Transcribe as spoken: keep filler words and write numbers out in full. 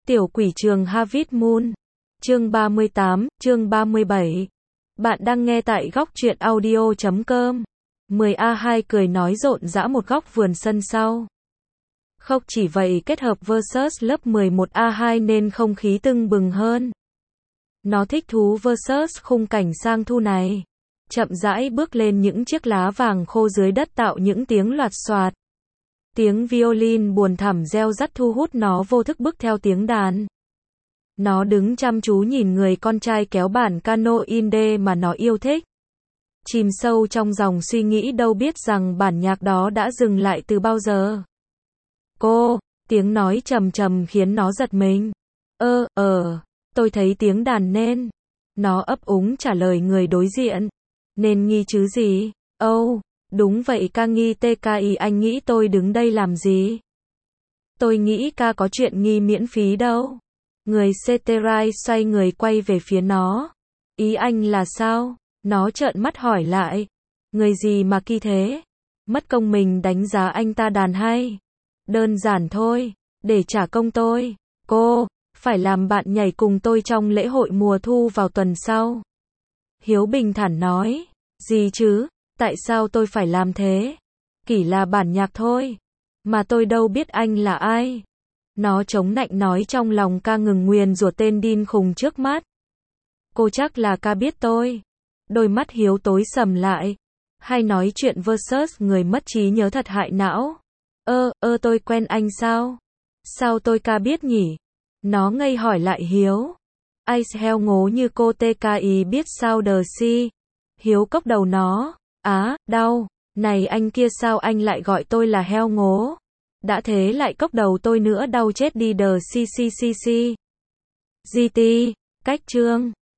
Tiểu quỷ trường Harvest Moon. Chương ba mươi tám, chương ba mươi bảy. Bạn đang nghe tại góc truyện audio chấm com. mười A hai cười nói rộn rã một góc vườn sân sau. Không chỉ vậy, kết hợp versus lớp mười một A hai nên không khí tưng bừng hơn. Nó thích thú versus khung cảnh sang thu này. Chậm rãi bước lên những chiếc lá vàng khô dưới đất tạo những tiếng loạt xoạt. Tiếng violin buồn thẳm reo rắt thu hút nó vô thức bước theo tiếng đàn. Nó đứng chăm chú nhìn người con trai kéo bản piano indie mà nó yêu thích. Chìm sâu trong dòng suy nghĩ đâu biết rằng bản nhạc đó đã dừng lại từ bao giờ. Cô, tiếng nói trầm trầm khiến nó giật mình. Ơ, ờ, tôi thấy tiếng đàn nên. Nó ấp úng trả lời người đối diện. Nên nghi chứ gì? Âu, đúng vậy ca nghi tê ca i anh nghĩ tôi đứng đây làm gì? Tôi nghĩ ca có chuyện nghi miễn phí đâu. Người Ceterai xoay người quay về phía nó. Ý anh là sao? Nó trợn mắt hỏi lại. Người gì mà kỳ thế? Mất công mình đánh giá anh ta đàn hay. Đơn giản thôi, để trả công tôi. Cô, phải làm bạn nhảy cùng tôi trong lễ hội mùa thu vào tuần sau. Hiếu bình thản nói. Gì chứ? Tại sao tôi phải làm thế? Chỉ là bản nhạc thôi. Mà tôi đâu biết anh là ai. Nó chống nạnh nói trong lòng ca ngừng nguyền rủa tên điên khùng trước mắt. Cô chắc là ca biết tôi. Đôi mắt Hiếu tối sầm lại. Hay nói chuyện versus người mất trí nhớ thật hại não. Ơ, ơ tôi quen anh sao? Sao tôi ca biết nhỉ? Nó ngây hỏi lại Hiếu. Ice heo ngố như cô tê ca i biết sao đờ si. Hiếu cốc đầu nó. Á, đau. Này anh kia sao anh lại gọi tôi là heo ngố? Đã thế lại cốc đầu tôi nữa đau chết đi đờ si si si si. giê tê, cách chương.